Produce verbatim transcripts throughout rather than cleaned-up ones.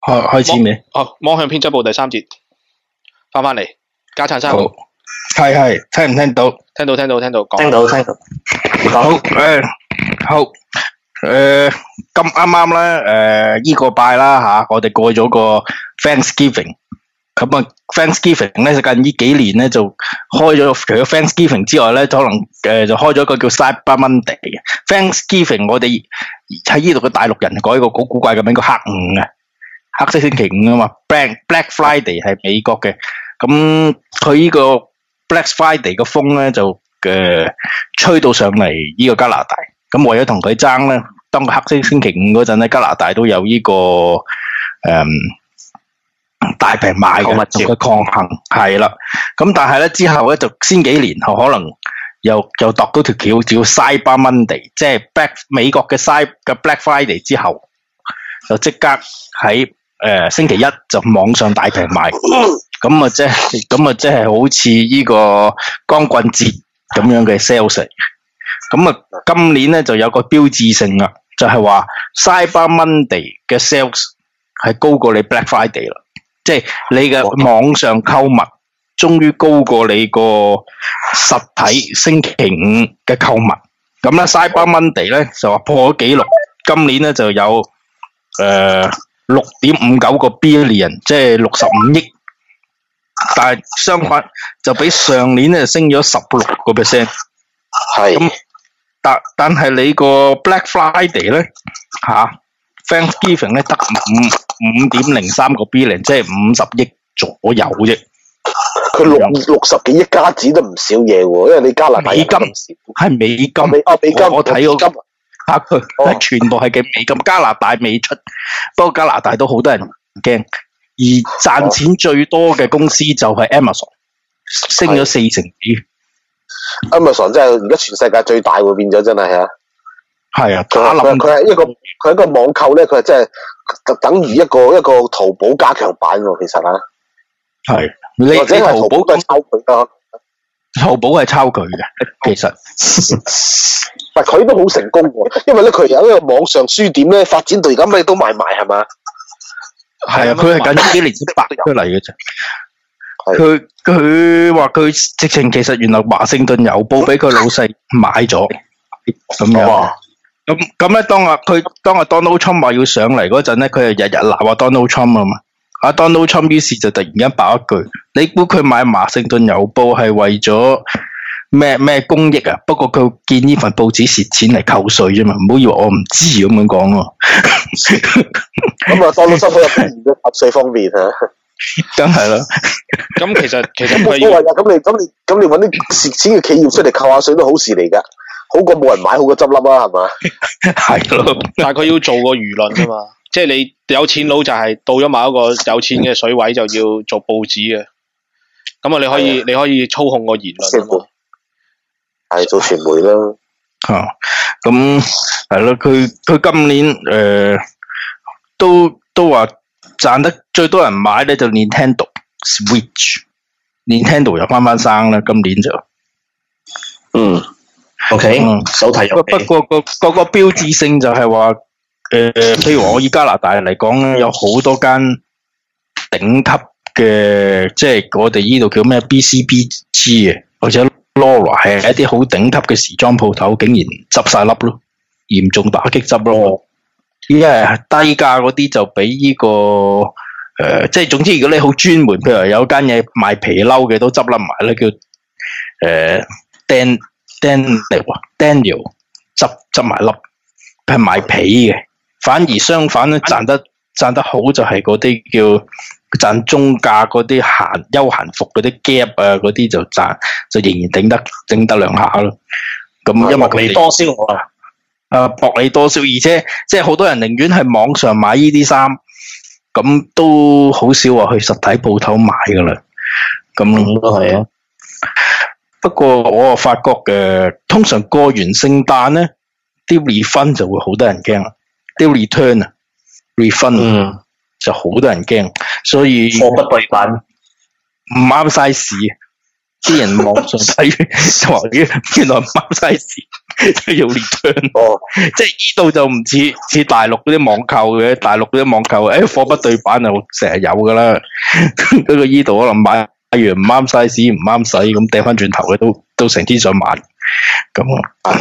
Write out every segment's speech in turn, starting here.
開開始未？ 好，網向編輯部第三節，翻翻嚟，家燦生， 好，係係，聽唔聽到？ 聽到聽到聽到，講聽到聽到。 好誒，好誒，咁啱啱咧誒，依個拜啦嚇，我哋過咗個 Thanksgiving，咁啊 Thanksgiving 咧就近呢幾年咧就開咗，除咗 Thanksgiving 之外咧，就可能誒就開咗一個叫 Cyber Monday 嘅 Thanksgiving，我哋喺呢度嘅大陸人改一個好古怪嘅名叫黑五啊。黑色星期五啊嘛 ，Black Black Friday 係美國嘅，咁佢呢個 Black Friday 嘅風咧就誒、呃、吹到上嚟呢個加拿大，咁為咗同佢爭咧，當個黑色星期五嗰陣咧，加拿大都有呢、這個誒、嗯、大平賣嘅同佢抗衡，係啦，咁但係咧之後咧就先幾年後可能又又度到條橋叫 Cyber Monday， 即係 Black 美國嘅 Cyber 嘅 Black Friday 之後，就即刻喺誒、呃，星期一就網上大平賣，咁啊即係，咁啊即係好似呢個光棍節咁樣嘅 sales， 咁啊今年咧就有個標誌性啦，就係話 Cyber Monday 嘅 sales 係高過你 Black Friday 啦，即係你嘅網上購物終於高過你個實體星期五嘅購物，咁咧 Cyber Monday 咧就話破咗紀錄，今年咧就有誒。呃六點五九個 billion， 即係六十五億，但係相反就比上年咧升咗十六個 percent。係。咁但但係你個 Black Friday 咧吓 ，Thanksgiving 咧得五五點零三個 billion， 即係五十億左右啫。 佢六六十幾億加紙都唔少嘢喎，因為你加拿大美金係美金， 美啊美金， 我睇嗰個。吓佢，哦、全部係嘅美金，加拿大未出，不過加拿大都好多人驚，而賺錢最多嘅公司就係 Amazon， 升咗四成幾。 Amazon 真係而家全世界最大會變咗，真係啊！ 係啊， 佢佢佢係一個佢係一個網購咧，佢係真係等於一個一個淘寶加強版喎，其實啊，係你或者係淘寶都係抄佢啊。 淘寶係抄佢嘅，其實， 但佢都好成功喎，因為咧佢有一個網上書店咧發展到而家咩都賣埋係嘛？ 係啊，佢係近呢幾年先白出嚟嘅啫。佢佢話佢直情其實原來華盛頓郵報俾佢老細買咗，咁樣。咁咁咧，當阿佢當阿 Donald Trump 話要上嚟嗰陣咧，佢係日日鬧阿 Donald Trump 啊嘛。阿 Donald Trump 於是就突然間爆一句：你估佢買華盛頓郵報係為咗咩咩公益啊？不過佢見呢份報紙蝕錢嚟扣稅啫嘛，唔好以為我唔知咁樣講喎。 咁啊，Donald Trump 入邊嘅納稅方面啊， 梗係啦。 咁其實其實佢要咁你咁你咁你揾啲蝕錢嘅企業出嚟扣下稅都好事嚟㗎，好過冇人買，好過執笠啊，係嘛？係咯，但係佢要做個輿論㗎嘛。即係你有錢佬就係到咗某一個有錢嘅水位就要做報紙嘅，咁啊你可以你可以操控個言論啊嘛， 係做傳媒啦。 啊，咁係咯，佢佢今年誒、呃、都都話賺得最多人買咧就 Nintendo Switch，Nintendo 又翻翻生啦，今年就嗯 OK 嗯手提遊戲。 不過個個個標誌性就係話。誒、呃，譬如我以加拿大嚟講咧，有好多間頂級嘅，即係我哋呢度叫咩 B C B G 嘅，或者 Laura 係一啲好頂級嘅時裝鋪頭，竟然執晒笠咯，嚴重打擊執咯。因為低價嗰啲就俾呢、這個誒、呃，即係總之，如果你好專門，譬如有間嘢賣皮褸嘅都執笠埋咧，叫誒、呃、Dan Daniel Daniel 執執埋笠，係賣皮嘅。反而相反咧，賺得賺得好就係嗰啲叫賺中價嗰啲閒休閒服嗰啲 Gap 啊，嗰啲就賺就仍然頂得頂得兩下咯。咁因為薄利多銷啊， 啊薄利多銷，而且即係好多人寧願喺網上買呢啲衫，咁都好少話去實體鋪頭買噶啦。咁都係啊。不過我又發覺嘅，通常過完聖誕咧，啲 refund 就會好多人驚啦。啲 return 啊 ，refund 嗯就好多人驚，所以貨不對版， 唔啱 size，啲人網上睇就話原來唔啱 size， 要 return。 哦， 即係呢度就唔似似大陸嗰啲網購嘅，大陸嗰啲網購，誒貨不對版就成日有噶啦。嗰個呢度可能買完唔啱 size 唔啱使，咁掟翻轉頭嘅都都成天想買。咁啊，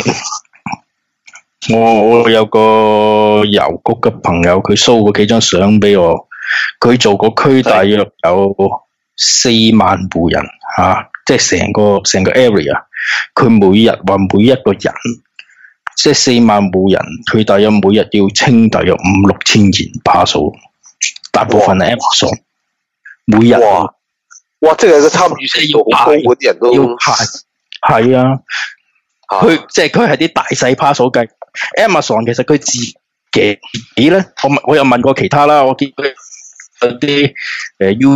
我我有個郵局嘅朋友，佢 show 過幾張相俾我，佢做個區大約有四萬戶人嚇、啊，即係成個成個 area。佢每日話每一個人，即係四萬戶人，佢大約每日要清大約五六千件 parcel， 大部分係 Amazon， 每日哇，哇，即係個參與程度好高嗰啲人都要派，係啊，佢、啊、即係佢係啲大細 parcel 計 Amazon， 其實佢自己咧，我我又問過其他啦，我見佢有啲誒 U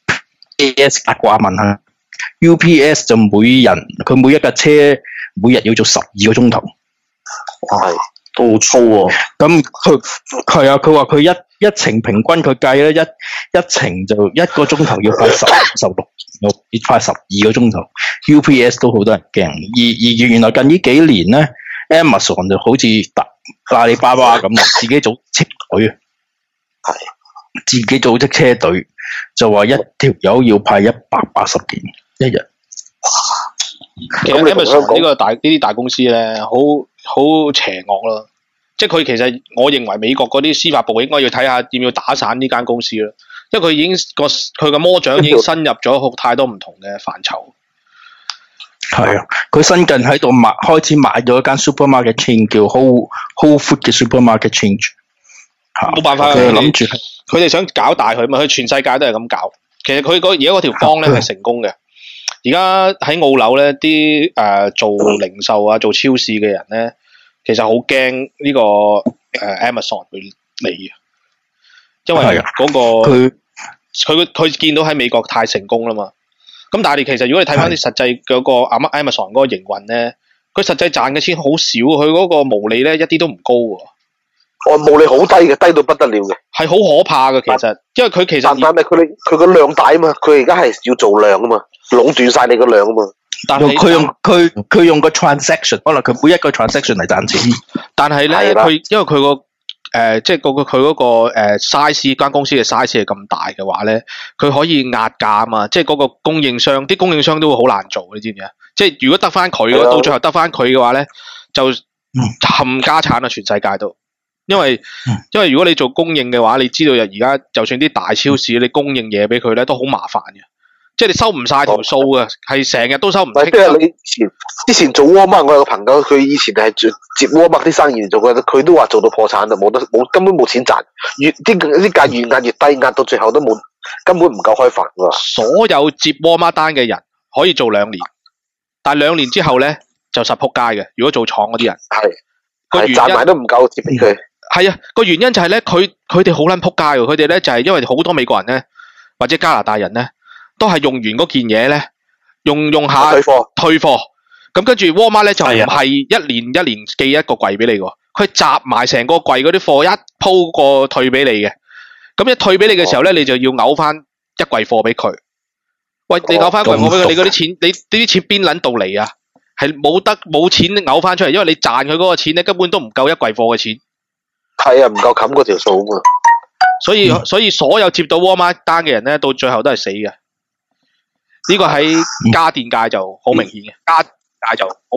P S 八卦問下。U P S 就每人佢每一架車每日要做十二個鐘頭， 係都好粗喎。 咁佢係啊，佢話佢一一程平均佢計咧，一一程就一個鐘頭要快十十六，要快十二個鐘頭。U P S 都好多人驚，而而原來近呢幾年咧 ，Amazon 就好似大阿里巴巴咁啊，自己組織隊啊，係自己組織車隊，就話一條友要派一百八十件。一日， 其實 Amazon 呢個大呢啲大公司咧，好好邪惡咯。即係佢其實，我認為美國嗰啲司法部應該要睇下要唔要打散呢間公司咯。因為佢已經個佢個魔掌已經深入咗好太多唔同嘅範疇。 係啊，佢新近喺度買開始買咗一間 supermarket chain 叫 Whole Whole Food 嘅 supermarket chain。 冇辦法， 佢諗住佢哋想搞大佢嘛，佢全世界都係咁搞。其實佢嗰而家嗰條方咧係成功嘅。而家喺澳紐咧，啲誒、呃、做零售啊、做超市嘅人咧，其實好驚呢個誒、呃、Amazon 會嚟嘅，因為嗰、那個佢佢佢見到喺美國太成功啦嘛。咁但係其實如果你睇翻啲實際嗰個 Amazon 嗰個營運咧，佢實際賺嘅錢好少，佢嗰個毛利咧一啲都唔高喎。 我毛利好低嘅，低到不得了嘅， 係好可怕嘅。其實，因為佢其實但係佢佢個量大啊嘛，佢而家係要做量啊嘛，壟斷晒你個量啊嘛。 但係佢用佢佢用個 transaction， 可能佢每一個 transaction 嚟賺錢。 但係咧，佢因為佢、嗰個誒，即係個佢嗰個誒 size 間公司嘅 size 係咁大嘅話咧，佢可以壓價啊嘛。即係嗰個供應商，啲供應商都會好難做，你知唔知啊？即係如果得翻佢，到最後得翻佢嘅話咧，就冚家產啊！全世界都。因為因為如果你做供應嘅話，你知道而家就算啲大超市你供應嘢俾佢咧，都好麻煩嘅，即係你收唔晒條數嘅，係成日都收唔清。 即係你之前之前做 Walmart，我有個朋友，佢以前係接 Walmart 啲生意嚟做嘅，佢都話做到破產啦，冇得冇根本冇錢賺，越啲啲價越壓越低，壓到最後都冇，根本唔夠開飯㗎。 所有接 Walmart 單嘅人可以做兩年，但係兩年之後咧就實仆街嘅。如果做廠嗰啲人係個原因賺埋都唔夠接俾佢。 係啊，個原因就係咧，佢佢哋好撚仆街喎。佢哋咧就係、是、因為好多美國人咧，或者加拿大人咧，都係用完嗰件嘢咧，用用下退貨， 退貨。咁跟住 Walmart 咧就唔係一年一年寄一個櫃俾你喎，佢集埋成個櫃嗰啲貨一鋪過退俾你嘅。咁一退俾你嘅時候咧，你就要嘔翻一櫃貨俾佢。喂，你嘔翻一櫃貨俾佢，你嗰啲錢，你呢啲錢邊撚到嚟啊？係冇得冇錢嘔翻出嚟，因為你賺佢嗰個錢咧，根本都唔夠一櫃貨嘅錢。 係啊，唔夠冚嗰條數啊嘛。 所以、嗯、所以所有接到 Walmart 單嘅人咧，到最後都係死嘅。呢、這個喺家電界就好明顯嘅，嗯、家電界就好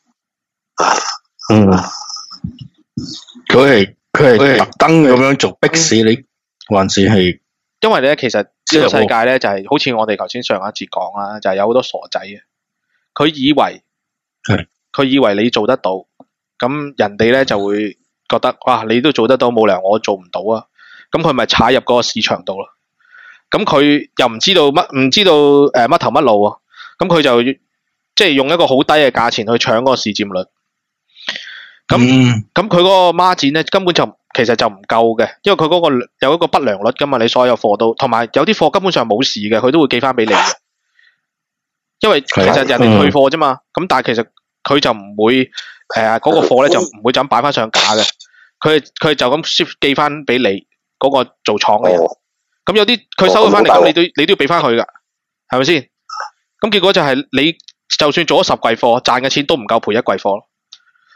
明顯。 嗯，佢係佢係特登咁樣做，逼死你，還是係？ 因為咧，其實呢個世界咧就係、是、好似我哋頭先上一節講啦，就係、是、有好多傻仔嘅。佢以為佢以為你做得到，咁人哋咧就會。覺得哇，你都做得到，冇理由我做唔到啊！咁佢咪踩入嗰個市場度咯？咁佢又唔知道乜，唔知道誒乜、呃、頭乜路啊！咁佢就即係用一個好低嘅價錢去搶嗰個市佔率。咁咁佢嗰個孖展咧根本就其實就唔夠嘅，因為佢嗰個有一個不良率噶嘛，你所有貨都同埋有啲貨根本上冇事嘅，佢都會寄翻俾你嘅。因為其實人哋退貨啫嘛，咁、嗯、但係其實佢就唔會。誒、呃，嗰、那個貨咧就唔會就咁擺翻上架嘅，佢佢就咁 ship 寄翻俾你嗰、那個做廠嘅人。咁、哦、有啲佢收咗翻嚟，咁、哦、你都你都要俾翻佢噶，係咪先？咁結果就係你就算做咗十櫃貨，賺嘅錢都唔夠賠一櫃貨咯。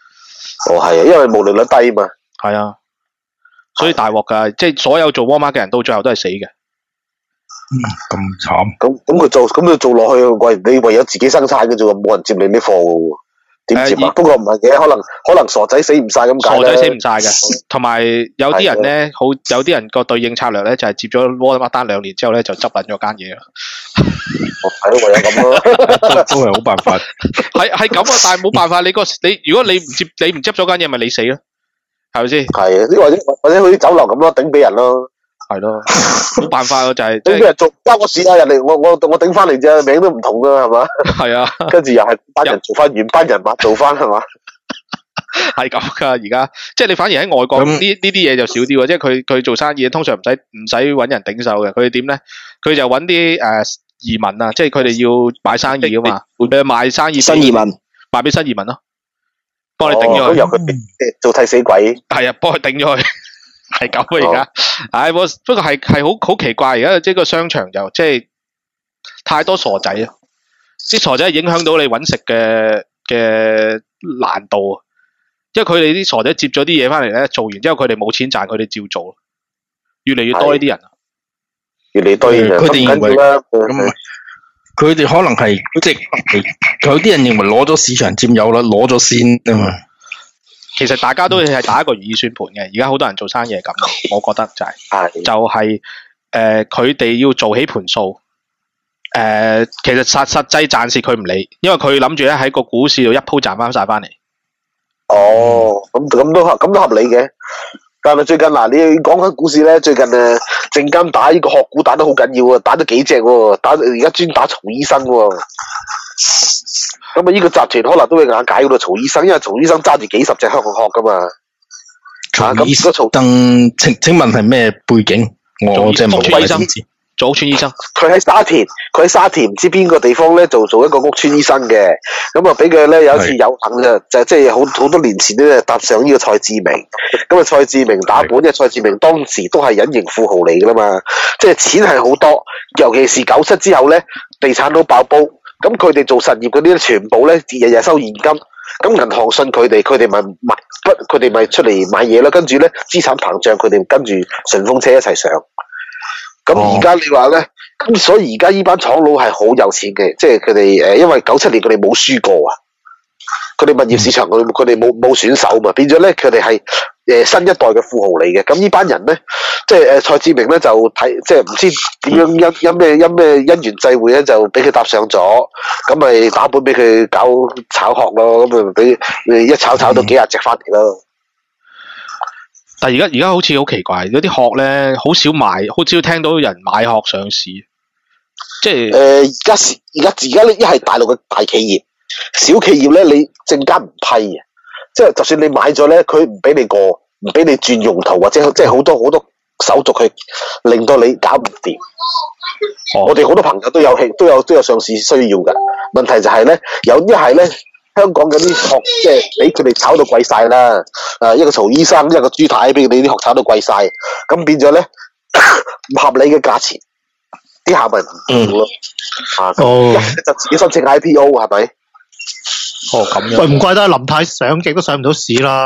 哦係啊，因為毛利率低嘛。 係啊，所以大鑊㗎，即係所有做 Walmart 嘅人到最後都係死嘅。 嗯，咁慘。 咁咁佢做咁佢做落去，喂，你唯有自己生產嘅啫喎，冇人接你啲貨嘅喎。點接啊？ 呃不過唔係嘅，可能可能傻仔死唔晒咁解傻仔死唔晒嘅，同埋有啲人咧，好有啲人個對應策略咧，就係接咗 Walmart 單兩年之後咧，就執撚咗間嘢啦。 係咯，唯有咁咯。 都都係好辦法。 係係咁啊，但係冇辦法，你個你如果你唔接你唔執咗間嘢，咪你死咯，係咪先？ 係啊，或者或者去啲酒樓咁咯，頂俾人咯。 係咯，冇辦法啊，就係頂俾人做，關我事啊！人哋我我我頂翻嚟啫，名都唔同噶，係嘛？ 係啊， 跟住又係班人做翻原班人馬做翻，係嘛？ 係咁噶，而家即係你反而喺外國呢呢啲嘢就少啲喎，即係佢佢做生意通常唔使唔使揾人頂手嘅，佢點咧？佢就揾啲誒移民啊，即係佢哋要買生意噶嘛，誒賣生意新移民賣俾新移民咯，幫你頂咗佢， 咁由佢做替死鬼。 係啊，幫佢頂咗佢。係咁啊！而家，唉，不過係係好好奇怪，而家即係個商場就即係太多傻仔啊！啲傻仔影響到你揾食嘅嘅難度啊！因為佢哋啲傻仔接咗啲嘢翻嚟咧，做完之後佢哋冇錢賺，佢哋照做，越嚟越多呢啲人啊！ 越嚟越多呢啲人， 佢哋認為咁，佢哋可能係即係有啲人認為攞咗市場佔有率，攞咗先啊嘛。 其實大家都係打一個如意算盤嘅，而家好多人做生意係咁，我覺得就係、是，就係誒佢哋要做起盤數，誒、呃、其實實實際暫時佢唔理，因為佢諗住咧喺個股市度一鋪賺翻晒翻嚟。 哦，咁咁都合咁都合理嘅。但係最近嗱，你講緊股市咧，最近誒證監打呢個殼股打得好緊要啊，打咗幾隻喎，打而家專打曹醫生喎。咁啊，呢個集團可能都會眼解嗰度曹醫生，因為曹醫生揸住幾十隻香港殼噶嘛。 曹醫生，請請問係咩背景？我即係冇醫生，做屋村醫生。 佢喺沙田，佢喺沙田唔知邊個地方咧，就做一個屋村醫生嘅。咁啊，俾佢咧有一次有幸嘅，就即係好好多年前咧搭上呢個蔡志明。咁啊，蔡志明打本，因為蔡志明當時都係隱形富豪嚟噶啦嘛，即係錢係好多，尤其是九七之後咧，地產都爆煲。咁佢哋做實業嗰啲咧，全部咧日日收現金。咁銀行信佢哋，佢哋咪買不，佢哋咪出嚟買嘢啦。跟住咧資產膨脹，佢哋跟住順風車一齊上。咁而家你話咧，咁所以而家呢班廠佬係好有錢嘅，即係佢哋誒，因為九七年佢哋冇輸過啊。佢哋物業市場佢佢哋冇冇選手嘛，變咗咧佢哋係誒新一代嘅富豪嚟嘅。咁呢班人咧，即係誒蔡志明咧就睇，即係唔知點樣因因咩因咩因緣際會咧，就俾佢搭上咗，咁咪打本俾佢搞炒殼咯，咁咪俾一炒炒到幾廿隻翻嚟咯。 但係而家而家好似好奇怪，有啲殼咧好少賣，好少聽到人買殼上市。即係誒， 而家而家而家呢，一係大陸嘅大企業。小企業咧，你證監唔批啊，即係就算你買咗咧，佢唔俾你過，唔俾你轉用途，或者即係好多好多手續去令到你搞唔掂。哦、我哋好多朋友都有興，都有都有上市需要噶。問題就係咧，有一係咧，香港嗰啲殼即係俾佢哋炒到貴晒啦。誒，一個曹醫生，一個朱太，俾你啲殼炒到貴晒，咁變咗咧唔合理嘅價錢，啲客咪唔做咯。啊， 哦， 就自己申請 I P O 係咪？ 哦，咁樣。 喂，唔怪得林太上極都上唔到市啦。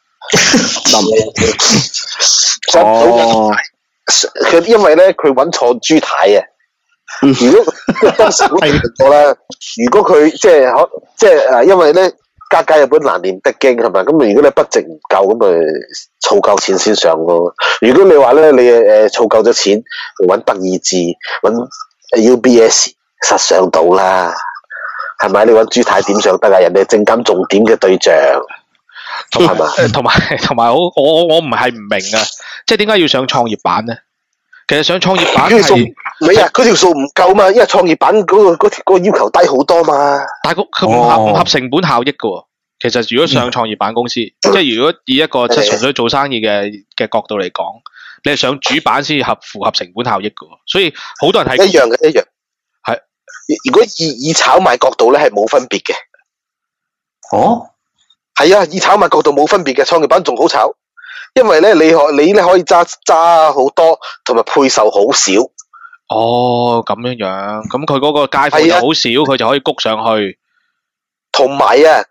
哦，佢因為咧，佢揾錯朱太啊。如果當時我提過啦，如果佢即係可即係誒，因為咧家家有本難念的經係咪？咁如果你筆值唔夠，咁咪儲夠錢先上咯。如果你話咧，你誒儲夠咗錢，揾德意志，揾 U B S 實上到啦。係咪？你揾朱太點上得啊？人哋證監重點嘅對象，係嘛？ 同埋同埋，我我我唔係唔明啊！即係點解要上創業板咧？其實上創業板係唔係啊？佢條數唔夠嘛，因為創業板嗰、嗰個嗰條、嗰個要求低好多嘛。 但係佢唔合唔合成本效益噶喎。其實如果上創業板公司，嗯、即係如果以一個即係純粹做生意嘅嘅角度嚟講，你係上主板先合符合成本效益噶喎。所以好多人係一樣嘅，一樣。如果以以炒賣角度咧，係冇分別嘅。 哦， 係啊，以炒賣角度冇分別嘅，創業板仲好炒，因為咧你可你咧可以揸揸好多，同埋配售好少。 哦，咁樣樣，咁佢嗰個街貨又好少，佢、啊、就可以谷上去。 同埋啊，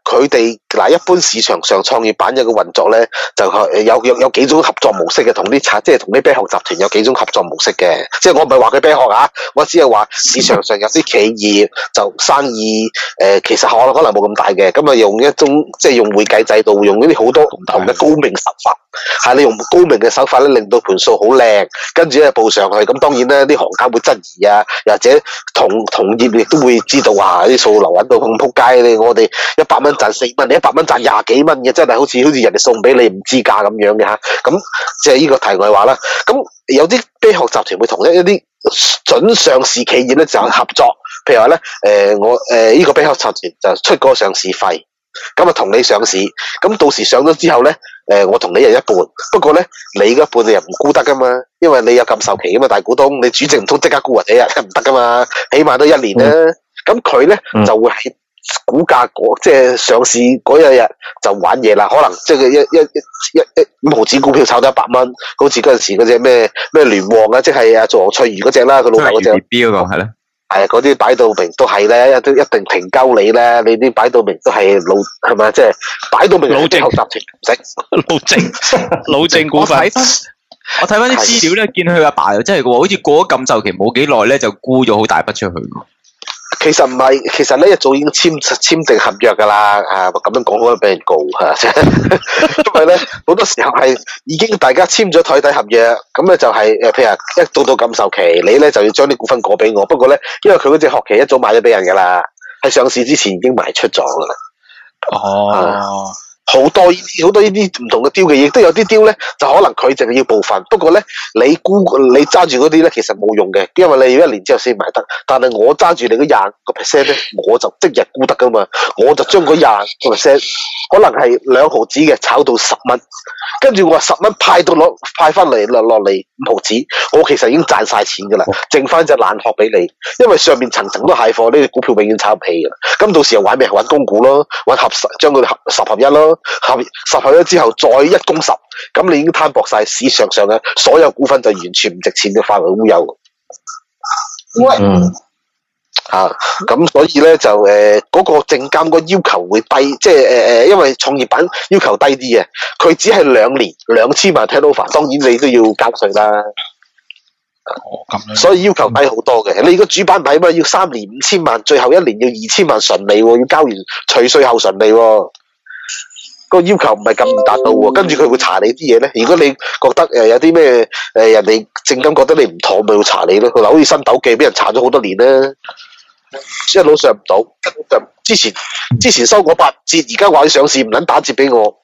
佢哋嗱一般市場上創業板有個運作咧，就係有有有幾種合作模式嘅，同啲產即係同啲啤殼集團有幾種合作模式嘅。即係我唔係話佢啤殼啊，我只係話市場上有啲企業就生意誒、呃，其實可能可能冇咁大嘅，咁啊用一種即係用會計制度，用呢啲好多唔同嘅高明手法，係你用高明嘅手法咧，令到盤數好靚，跟住咧報上去。咁當然咧，啲行家會質疑啊，或者同同業亦都會知道話啲數流揾到咁撲街咧，我哋一百蚊賺四蚊，你一百蚊賺廿幾蚊嘅，真係好似好似人哋送俾你唔知價咁樣嘅嚇。咁即係呢個題外話啦。咁有啲啤殼集團會同一一啲準上市企業咧就合作，譬如話咧誒我誒呢、呃這個啤殼集團就出個上市費，咁啊同你上市，咁到時上咗之後咧。誒、呃，我同你係一半，不過咧，你嗰半你又唔沽得噶嘛，因為你有禁售期噶嘛，大股東，你主席唔通即刻沽人哋啊，唔得噶嘛，起碼都一年啦。咁佢咧就會喺股價嗰即係上市嗰一日就玩嘢啦，可能即係一一一一一五毫子股票炒到一百蚊，好似嗰陣時嗰隻咩咩聯旺啊，即係阿做黃翠如嗰隻啦，佢老豆嗰隻。標個係咧。係啊，嗰啲擺到明都係咧，都一定停鳩你咧。你啲擺到明都係老係咪？即係擺到明老正集團唔識老正老正股份。我睇翻我睇翻啲資料咧，見佢阿爸又真係嘅喎，好似過咗禁售期冇幾耐咧，就沽咗好大筆出去。 其實唔係，其實咧一早已經簽簽訂合約噶啦，啊咁樣講可能俾人告嚇，因為咧好多時候係已經大家簽咗台底合約，咁咧就係、是、誒譬如一到到禁售期，你咧就要將啲股份過俾我，不過咧因為佢嗰隻學期一早買咗俾人噶啦，喺上市之前已經賣出咗噶啦。 哦。啊好多呢啲好多呢啲唔同嘅雕嘅，亦都有啲雕咧，就可能佢淨係要部分。不過咧，你沽你揸住嗰啲咧，其實冇用嘅，因為你要一年之後先買得。但係我揸住你嗰廿個 percent 咧，我就即日沽得噶嘛，我就將嗰廿個 percent 可能係兩毫子嘅炒到十蚊，跟住我話十蚊派到攞派翻嚟落落嚟五毫子，我其實已經賺晒錢噶啦，剩翻隻爛殼俾你，因為上面層層都蟹貨，呢啲股票永遠炒唔起噶啦。咁到時又玩咩？玩公股咯，玩合十，將佢合十合一咯。合十合一之後再一攻十，咁你已經攤薄晒市場上嘅所有股份，就完全唔值錢嘅化為烏有。 嗯， 啊，咁所以咧就誒嗰、呃那個證監個要求會低，即係誒誒，因為創業板要求低啲嘅，佢只係兩年兩千萬 turnover， 當然你都要交稅啦。 哦，咁樣。所以要求低好多嘅，你個主板底嘛要三年五千萬，最後一年要二千萬純利喎，要交完除稅後純利喎。個要求唔係咁易達到喎，跟住佢會查你啲嘢咧。如果你覺得誒有啲咩誒人哋證監覺得你唔妥，咪會查你咯。佢好似新斗記俾人查咗好多年啦，一路上唔到。就之前之前收我八折，而家話要上市唔撚打折俾我，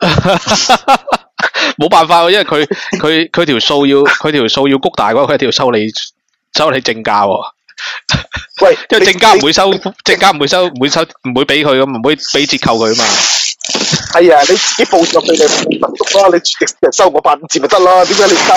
冇辦法喎，因為佢佢佢條數要佢條數要谷大嘅話，佢一定要收你收你正價喎。 喂， 因為證監唔會收，證監唔會收，唔會收，唔會俾佢咁，唔會俾折扣佢啊嘛。係啊，你自己報咗俾你民族啦，你人收我八五折咪得咯？點解你唔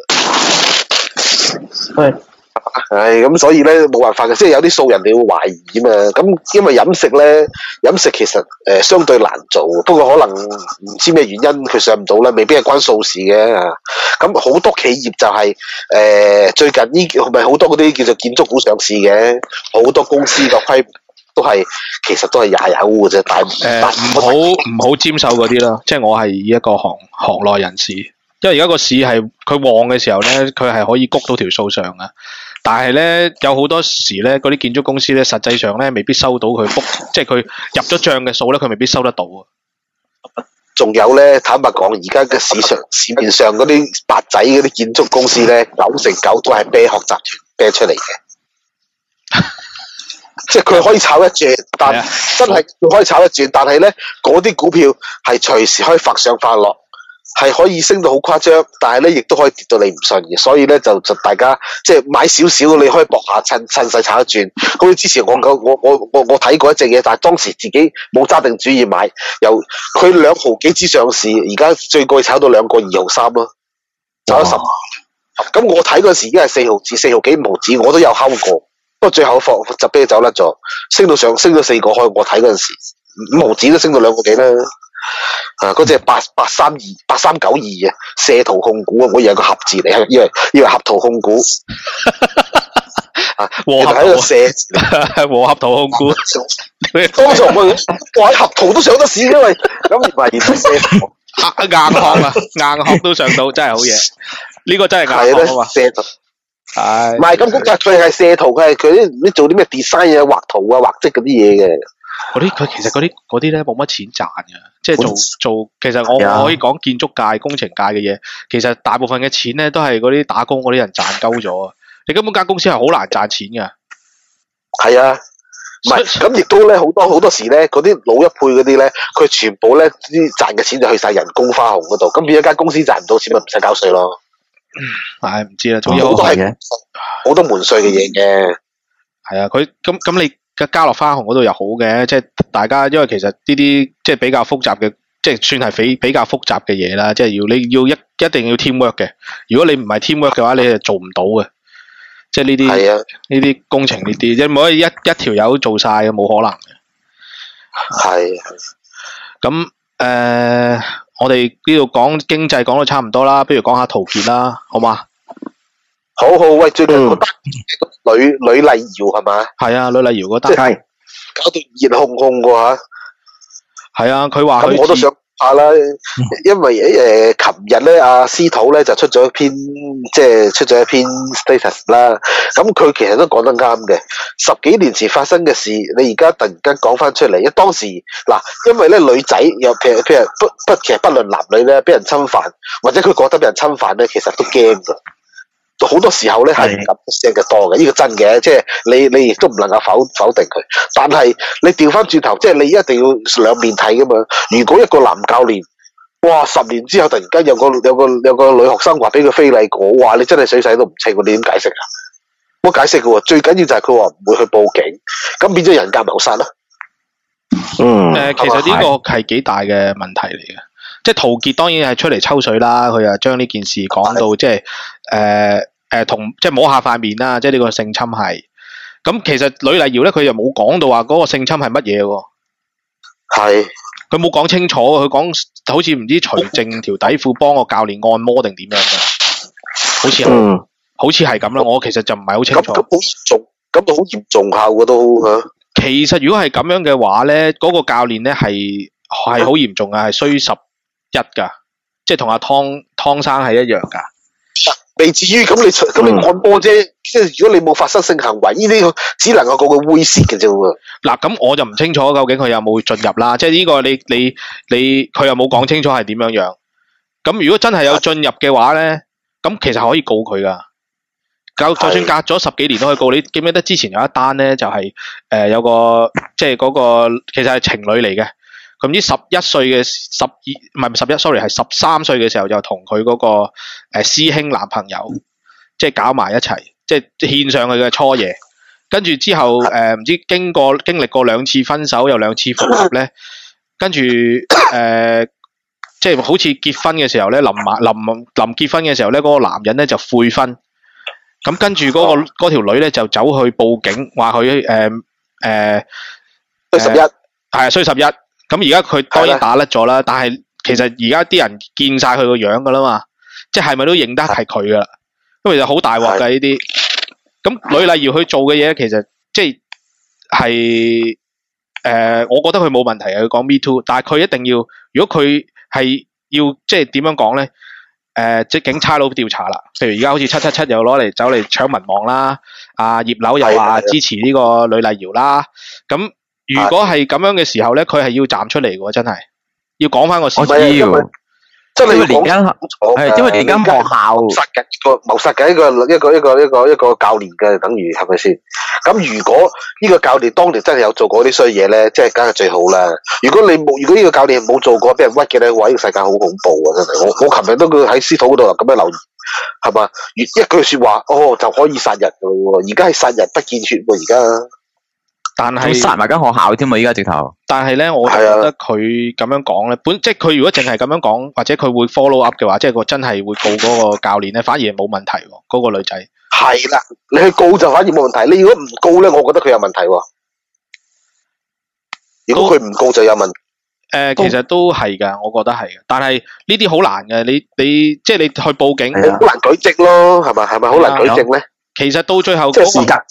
加？係，係咁，所以咧冇辦法嘅，即係有啲數人哋會懷疑啊嘛。咁因為飲食咧，飲食其實誒、呃、相對難做，不過可能唔知咩原因佢上唔到啦，未必係關數事嘅。咁好多企業就係、是、誒、呃、最近呢係咪好多嗰啲叫做建築股上市嘅，好多公司個規都係其實都係廿有嘅啫，但係唔好唔好沾手嗰啲啦。即係我係一個行行內人士，因為而家個市係佢旺嘅時候咧，佢係可以谷到條數上嘅。但係咧有好多時咧，嗰啲建築公司咧，實際上咧未必收到佢 book，即係佢入咗帳嘅數咧，佢未必收得到啊。 仲有咧，坦白講，而家嘅市場市面上嗰啲白仔嗰啲建築公司咧，九成九都係啤殼集團啤出嚟嘅。即係佢可以炒一轉，但真係佢可以炒一轉，但係咧嗰啲股票係隨時可以發上發落，係可以升到好誇張，但係咧亦都可以跌到你唔信嘅，所以咧就就大家即係買少少，你可以搏下趁趁勢炒一轉。好似之前我我我我我睇過一隻嘢，但係當時自己冇揸定主意買，由佢兩毫幾支上市，而家最貴炒到兩個二毫三咯，炒咗十。咁我睇嗰時已經係四毫子、四毫幾、五毫子，我都有睺過。不過最後放就俾佢走甩咗，升到上升到四個開，我睇嗰陣時五毫子都升到兩個幾啦。啊，嗰隻八八三二八三九二啊，社圖控股啊，我以為個合字嚟，以為以為合圖控股。啊， 和合喺度射， 和合圖控股。 當場我我喺合圖都上得市，因為咁唔係射圖， 硬殼啊，硬殼都上到，真係好嘢。呢個真係硬殼啊嘛。 射圖係。 唔係咁，佢佢係射圖，佢係佢啲你做啲咩 design 啊、畫圖啊、畫則嗰啲嘢嘅。 嗰啲佢其實嗰啲嗰啲咧冇乜錢賺嘅，即係做做其實我我可以講建築界、工程界嘅嘢，其實大部分嘅錢咧都係嗰啲打工嗰啲人賺鳩咗。你根本間公司係好難賺錢㗎。 係啊，唔係咁亦都咧好多好多時咧，嗰啲老一輩嗰啲咧，佢全部咧啲賺嘅錢就去晒人工花紅嗰度，咁變咗間公司賺唔到錢咪唔使交稅咯。 唉，唔知啦，仲有好多係好多門稅嘅嘢嘅。 係啊，佢咁咁你。嘅加落花紅嗰度又好嘅，即係大家因為其實呢啲即係比較複雜嘅，即係算係比比較複雜嘅嘢啦，即係要你要一一定要 teamwork 嘅。如果你唔係 teamwork 嘅話，你係做唔到嘅。即係呢啲呢啲工程呢啲，即係唔可以一一條友做晒嘅，冇可能嘅。 係。 咁誒、呃，我哋呢度講經濟講到差唔多啦，不如講下陶傑啦，好嘛？ 好好，喂，最近嗰單呂呂麗瑤係嘛？ 係啊，呂麗瑤嗰單係搞到熱烘烘嘅吓。 係啊，佢話咁我都想下啦，因為誒，琴日咧阿司徒咧就出咗一篇，即係出咗一篇 status 啦。咁佢其實都講得啱嘅。十幾年前發生嘅事，你而家突然間講翻出嚟，因為當時嗱，因為咧女仔又譬如譬如不不，其實不論男女咧，俾人侵犯或者佢覺得俾人侵犯咧，其實都驚噶。好多時候咧係唔敢聲嘅多嘅，呢個真嘅，即係你你亦都唔能夠否否定佢。但係你調翻轉頭，即係你一定要兩面睇噶嘛。如果一個男教練，哇，十年之後突然間有個有個有個女學生話俾佢非禮過，哇，你真係水洗都唔清，你點解釋啊？冇解釋嘅喎，最緊要就係佢話唔會去報警，咁變咗人格謀殺啦。 嗯，誒、呃，其實呢個係幾大嘅問題嚟嘅。即係陶傑當然係出嚟抽水啦，佢又將呢件事講到即係誒誒同即係摸下塊面啦，即係呢個性侵係。咁其實呂麗瑤咧，佢又冇講到話嗰個性侵係乜嘢喎。係。佢冇講清楚，佢講好似唔知除淨條底褲幫個教練按摩定點樣嘅，好似係，嗯、好似係咁啦。我其實就唔係好清楚。咁咁好嚴重，咁就好嚴重下嘅都嚇。其實如果係咁樣嘅話咧，嗰、嗰個教練咧係係好嚴重嘅，係衰十一噶，即係同阿湯湯生係一樣噶。未至於咁你咁你按摩啫，即係如果你冇發生性行為，呢啲只能夠講佢猥褻嘅啫喎。嗱，咁我就唔清楚究竟佢有冇進入啦，即係呢個你你你佢又冇講清楚係點樣樣。咁如果真係有進入嘅話咧，咁其實可以告佢噶。就就算隔咗十幾年都可以告。你記唔記得之前有一單咧，就係、是、誒、呃、有個即係嗰個其實係情侶嚟嘅。佢唔知十一歲嘅十二唔係十一 sorry 係十三歲嘅時候就同佢嗰個誒、呃、師兄男朋友即係搞埋一齊，即係獻上佢嘅初夜。跟住之後誒唔、呃、知經過經歷過兩次分手又兩次復合咧，跟住誒即係好似結婚嘅時候咧，臨埋臨臨結婚嘅時候咧，嗰、那個男人咧就悔婚。咁跟住嗰、那個嗰條女咧就走去報警，話佢誒誒衰十一係啊衰十一。咁而家佢當然打甩咗啦，但係其實而家啲人見晒佢個樣噶啦嘛，即係咪都認得係佢噶啦？因為就好大鑊噶呢啲。咁呂麗瑤去做嘅嘢，其實即係誒，我覺得佢冇問題嘅。佢講 Me Too， 但係佢一定要，如果佢係要即係點樣講咧？誒、呃，即係警察佬調查啦。譬如而家好似七七七又攞嚟走嚟搶民望啦，阿葉劉又話支持呢個呂麗瑤啦，咁。如果係咁樣嘅時候咧，佢係要站出嚟嘅喎，真係要講翻個事實。即係你連間係因為連間學校殺緊個謀殺緊一個一個一個一個一個教練嘅，等於係咪先？咁如果呢個教練當年真係有做過啲衰嘢咧，即係梗係最好啦。如果你冇，如果呢個教練冇做過，俾人屈嘅咧，哇！呢個世界好恐怖啊，真係。我我琴日都佢喺司徒嗰度咁樣留言，係嘛？一句說話，哦就可以殺人噶咯喎！而家係殺人不見血喎，而家。但係殺埋間學校添啊！依家直頭。但係咧，我就覺得佢咁樣講咧，本即係佢如果淨係咁樣講，或者佢會 follow up 嘅話，即係佢真係會告嗰個教練咧，反而冇問題喎。嗰、嗰個女仔。係啦，你去告就反而冇問題。你如果唔告咧，我覺得佢有問題喎。如果佢唔告就有問題。誒、呃，其實都係㗎，我覺得係嘅。但係呢啲好難嘅，你你即係你去報警，好難舉證咯，係咪？係咪好難舉證咧？其實到最後，即係時隔晒六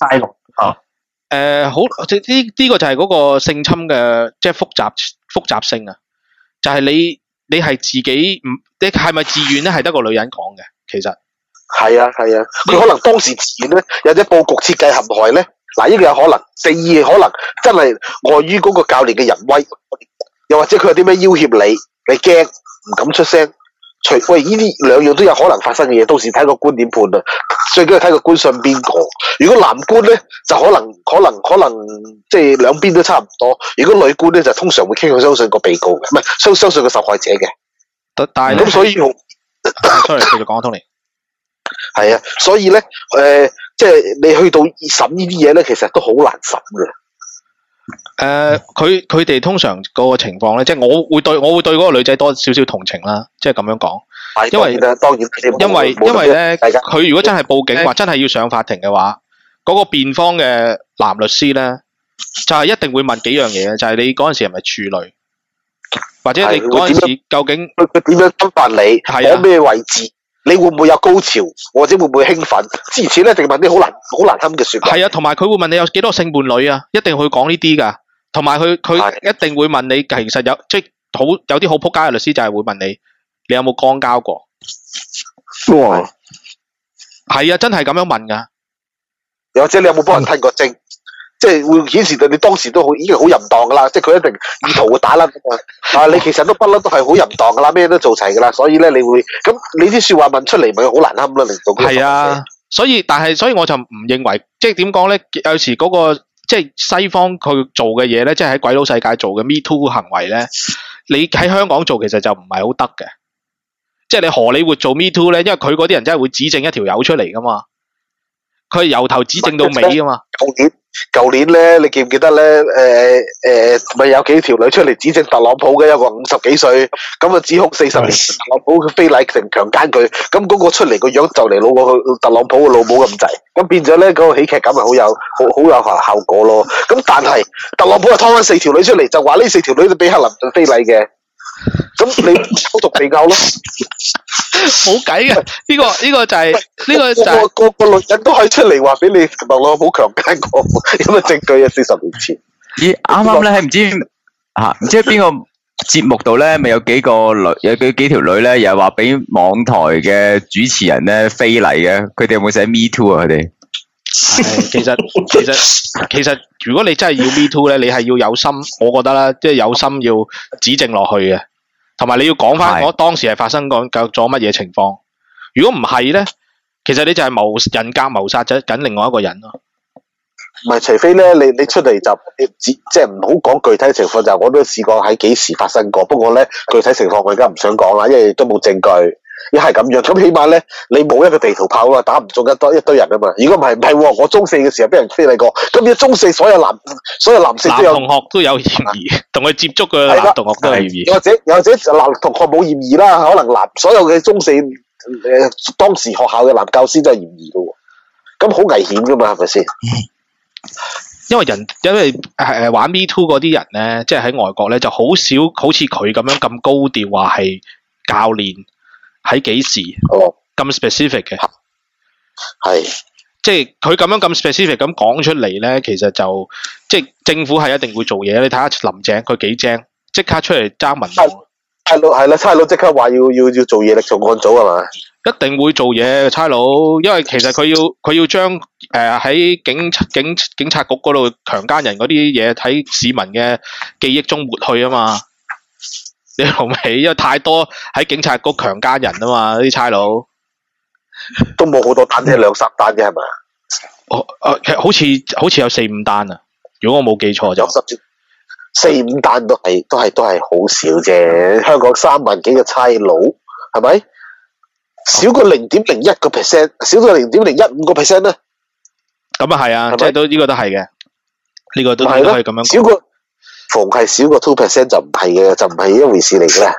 啊。 誒、呃、好，即呢呢個就係嗰個性侵嘅即係複雜複雜性啊！就係、是、你你係自己唔，你係咪自願咧？係得個女人講嘅，其實係啊係啊，佢可能當時自願咧，有啲佈局設計陷害咧。嗱，呢個有可能。第二可能真係礙於嗰個教練嘅人威，又或者佢有啲咩要挾你，你驚唔敢出聲。除喂，呢啲兩樣都有可能發生嘅嘢，到時睇個官點判啊。最緊要睇個官信邊個。如果男官咧，就可能可能可能即係兩邊都差唔多。如果女官咧，就通常會傾向相信個被告嘅，唔係相相信個受害者嘅。 但但咁所以 ，sorry，繼續講，Tony。 係啊，所以咧，誒、呃，即係你去到審呢啲嘢咧，其實都好難審嘅。 誒、呃，佢佢哋通常嗰個情況咧，即係我會對我會對嗰個女仔多少少同情啦，即係咁樣講。因為當然， 因為因為咧，佢如果真係報警或真係要上法庭嘅話，嗰、那個辯方嘅男律師咧，就係、是、一定會問幾樣嘢嘅，就係、是、你嗰陣時係咪處女，或者你嗰陣時究竟佢佢點樣侵犯你，喺咩位置？你會唔會有高潮，或者會唔會興奮？之前咧，一定問啲好難好難堪嘅說話。 係啊，同埋佢會問你有幾多性伴侶啊，一定會講呢啲噶。同埋佢佢一定會問你，其實有即係好有啲好仆街嘅律師就係會問你，你有冇肛交過？ 哇！ 係啊，真係咁樣問噶。 又或者你有冇幫人吞過精？嗯、即係會顯示到你當時都好已經好淫蕩噶啦，即係佢一定意圖會打甩噶嘛。啊，你其實都不嬲都係好淫蕩噶啦，咩都做齊噶啦，所以咧你會咁你啲說話問出嚟咪好難堪咯，令到係啊。所以但係所以我就唔認為，即係點講咧？有時嗰、嗰個。即係西方佢做嘅嘢咧，即係喺鬼佬世界做嘅 Me Too 行為咧，你喺香港做其實就唔係好得嘅。即係你荷里活做 Me Too 咧，因為佢嗰啲人真係會指證一條友出嚟噶嘛，佢係由頭指證到尾噶嘛。 舊年舊年咧，你記唔記得咧？誒、呃、誒，咪、呃、有幾條女出嚟指證特朗普嘅，有個五十幾歲，咁啊指控四十年特朗普佢非禮成強姦佢，咁嗰個出嚟個樣就嚟老過特朗普嘅老母咁滯，咁變咗咧嗰個喜劇感咪好有好好有效效果咯。咁但係特朗普又拖翻四條女出嚟，就話呢四條女都俾克林頓非禮嘅，咁你口同鼻拗咯。 冇計嘅，呢、這個呢、這個就係、是、呢、這個就係、是、 個個女人都可以出嚟話俾你特朗普強姦過，有乜證據啊？四十年前， 咦，啱啱咧喺唔知吓唔知喺邊個節目度咧，咪有幾個女有幾幾條女咧，又係話俾網台嘅主持人咧非禮嘅，佢哋有冇寫 Me Too 啊？佢哋其實其實其實如果你真係要 Me Too 咧，你係要有心，我覺得啦，即係有心要指證落去嘅。同埋你要講翻我當時係發生過咗乜嘢情況，如果唔係咧，其實你就係謀人格謀殺緊另外一個人咯。 唔係，除非咧你你出嚟就即係唔好講具體情況，就我都試過喺幾時發生過。不過咧具體情況我而家唔想講啦，因為都冇證據。一係咁樣，咁起碼咧你冇一個地圖炮啊，打唔中一多一堆人啊嘛。如果唔係唔係，我中四嘅時候俾人非禮過，咁你中四所有男所有男性都有男同學都有嫌疑，同佢接觸嘅男同學都有嫌疑。 或者或者男同學冇嫌疑啦，可能男所有嘅中四誒、呃、當時學校嘅男教師都係嫌疑嘅喎，咁好危險噶嘛，係咪先？ 因為人因為誒玩 Me Too 嗰啲人咧，即係喺外國咧就好少好似佢咁樣咁高調話係教練。喺幾時？哦，咁 specific 嘅， 係， 即係佢咁樣咁 specific 咁講出嚟咧，其實就即係政府係一定會做嘢。你睇下林鄭佢幾精，即刻出嚟爭民望。 差佬係啦，差佬即刻話要要要做嘢力做案組係嘛？ 一定會做嘢，差佬，因為其實佢要佢要將誒喺警警警察局嗰度強姦人嗰啲嘢喺市民嘅記憶中抹去啊嘛。你老味，因為太多喺警察局強姦人啊嘛，啲差佬都冇好多單，即係兩三單啫係嘛？ 哦，誒，好似好似有四五單啊！如果我冇記錯就四五單都係都係都係好少啫。香港三萬幾個差佬係咪？少過零點零一個 percent， 少過零點零一五個 percent 咧。咁啊係啊，即係都呢個都係嘅，呢個都可以咁樣講。 少過逢係少過 two percent 就唔係嘅，就唔係一回事嚟嘅啦。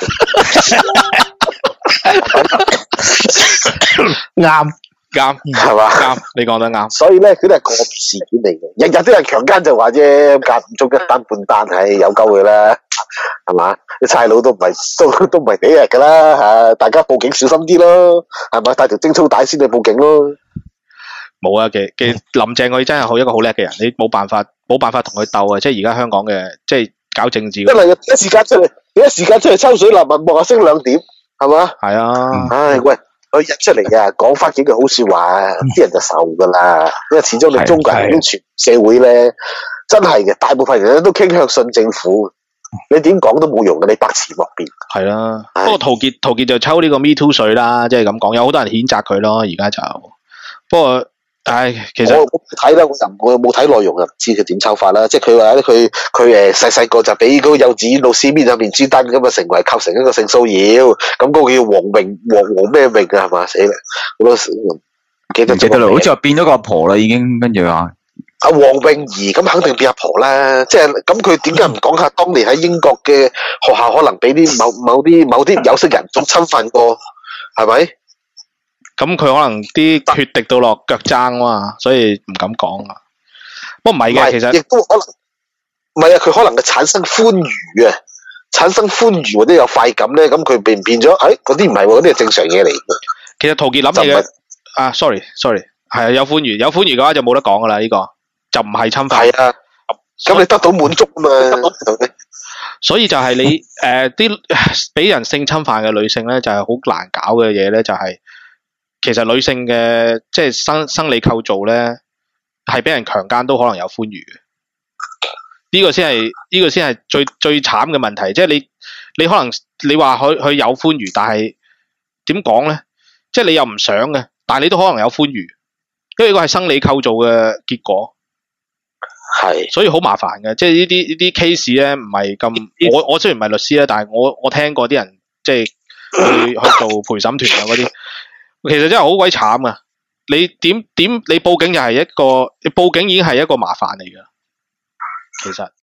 啱啱係嘛？ 啱，你講得啱。 所以咧，佢都係個別事件嚟嘅，日日都有人強姦就話啫，間唔中一單半單係有鳩嘅啦，係嘛？啲差佬都唔係都都唔係幾日噶啦吓，大家報警小心啲咯，係咪？帶條貞操帶先去報警咯。 冇啊，嘅嘅林鄭佢真係好一個好叻嘅人，你冇辦法冇辦法同佢鬥啊！即係而家香港嘅即係搞政治， 真係嘅，一時間出嚟，一時間出嚟抽水立民望啊升兩點，係嘛？ 係啊， 唉喂，佢日出嚟啊，講翻幾句好説話，啲人就受噶啦。因為始終你中國人已經全社會咧，真係嘅，大部分人都傾向信政府。你點講都冇用嘅，你百詞莫辯。 係啦，不過陶傑陶傑就抽呢個 Me Too 水啦，即係咁講，有好多人譴責佢咯。而家就不過，唉，其實我睇啦，我就我冇睇內容啊，唔知佢點抽法啦。即係佢話咧，佢佢誒細細個就俾嗰個幼稚園老師搣咗面珠燈咁啊，成為構成一個性騷擾。咁嗰個叫黃榮黃黃咩榮啊，係嘛？死啦！好多時唔記得咗。 好似話變咗個阿婆啦，已經跟住話。 阿黃詠儀咁肯定變阿婆啦，即係咁佢點解唔講下當年喺英國嘅學校可能俾啲某某啲某啲有色人種侵犯過，係咪？ 咁佢可能啲血滴到落腳踭啊，所以唔敢講啊。不過唔係嘅，其實亦都可能唔係啊，佢可能係產生歡愉啊，產生歡愉或者有快感咧，咁佢變唔變咗？誒，嗰啲唔係喎，嗰啲係正常嘢嚟。 其實陶傑諗嘢嘅啊 ，sorry sorry，係啊，有歡愉有歡愉嘅話就冇得講噶啦，呢個。就唔係侵犯， 係啊，咁你得到滿足啊嘛， 所以就係你誒啲俾人性侵犯嘅女性咧，就係、是、好難搞嘅嘢咧，就係、是、其實女性嘅即係生生理構造咧，係俾人強姦都可能有歡愉嘅，呢、這個先係呢個先係最最慘嘅問題，即係你你可能你話佢佢有歡愉，但係點講咧？即係你又唔想嘅，但係你都可能有歡愉，因為呢個係生理構造嘅結果。 係， 所以好麻煩嘅，即係呢啲呢啲 case 咧，唔係咁。我我雖然唔係律師啦，但係我我聽過啲人即係去去做陪審團啊嗰啲，其實真係好鬼慘噶。你點點你報警又係一個，你報警已經係一個麻煩嚟噶，其實。